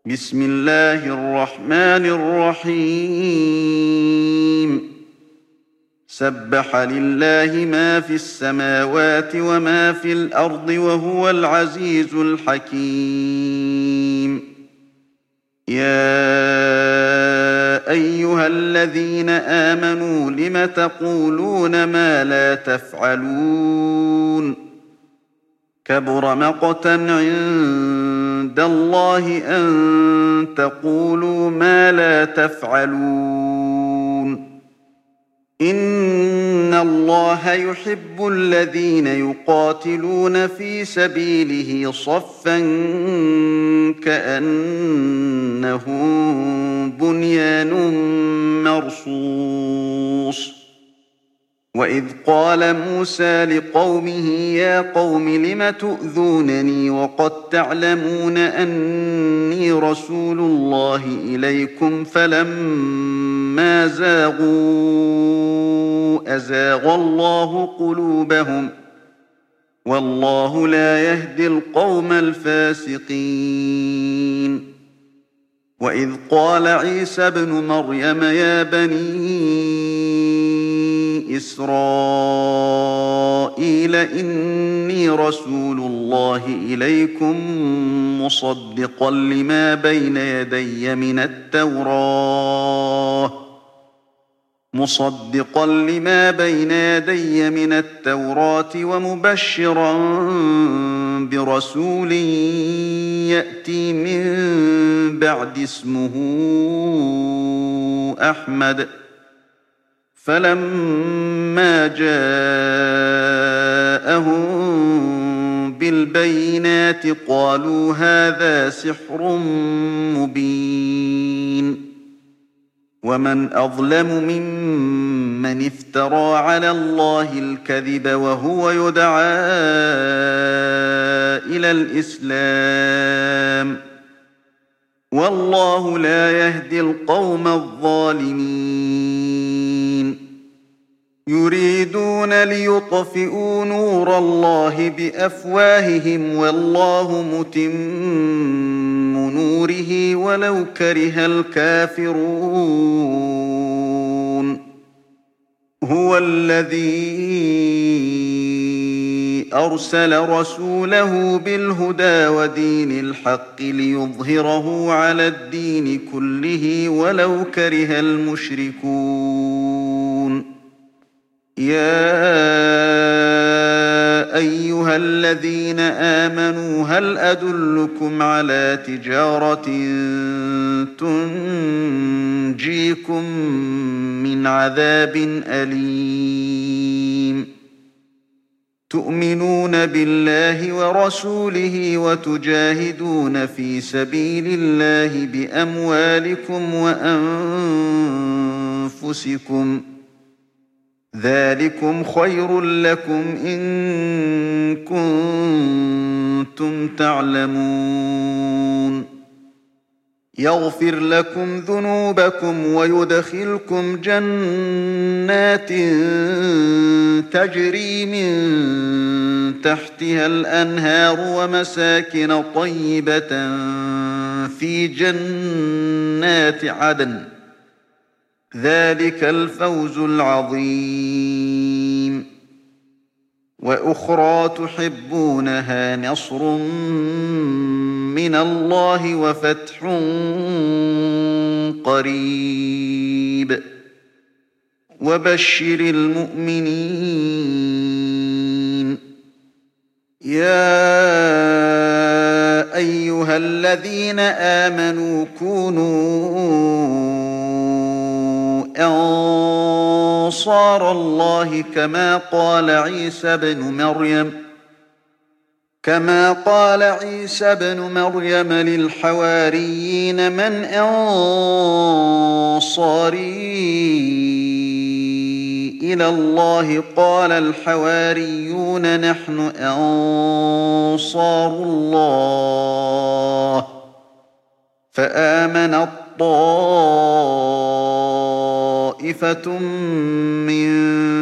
بسم الله الرحمن الرحيم سبح لله ما في السماوات وما في الأرض وهو العزيز الحكيم يا أيها الذين آمنوا لم تقولون ما لا تفعلون كبر مقتا عند الله أن تقولوا ما لا تفعلون إن الله يحب الذين يقاتلون في سبيله صفا كأنهم بنيان مرصوص وإذ قال موسى لقومه يا قوم لم تؤذونني وقد تعلمون أني رسول الله إليكم فلما زاغوا أزاغ الله قلوبهم والله لا يهدي القوم الفاسقين وإذ قال عيسى ابن مريم يا بني إسرائيل إني رسول الله إليكم مصدقا لما بين يدي من التوراة ومبشرا برسول يأتي من بعد اسمه أحمد فلما جاءهم بالبينات قالوا هذا سحر مبين ومن أظلم ممن افترى على الله الكذب وهو يدعى إلى الإسلام والله لا يهدي القوم الظالمين يريدون ليطفئوا نور الله بأفواههم والله متم نوره ولو كره الكافرون هو الذي أرسل رسوله بالهدى ودين الحق ليظهره على الدين كله ولو كره المشركون يا أيها الذين آمنوا هل أدلكم على تجارة تنجيكم من عذاب أليم تؤمنون بالله ورسوله وتجاهدون في سبيل الله بأموالكم وأنفسكم ذلكم خير لكم إن كنتم تعلمون يغفر لكم ذنوبكم ويدخلكم جنات تجري من تحتها الأنهار ومساكن طيبة في جنات عدن ذلك الفوز العظيم وأخرى تحبونها نصر من الله وفتح قريب وبشر المؤمنين يا أيها الذين آمنوا كونوا أنصار الله كما قال عيسى بن مريم للحواريين من أنصاري إلى الله قال الحواريون نحن أنصار الله فآمن طائفة من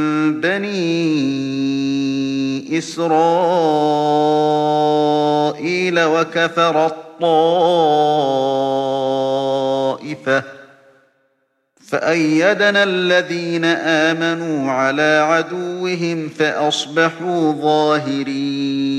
بني إسرائيل وكفر الطائفة طَائِفَةٌ فَأَيَّدْنَا الَّذِينَ آمَنُوا عَلَىٰ عَدُوِّهِمْ فَأَصْبَحُوا ظَاهِرِينَ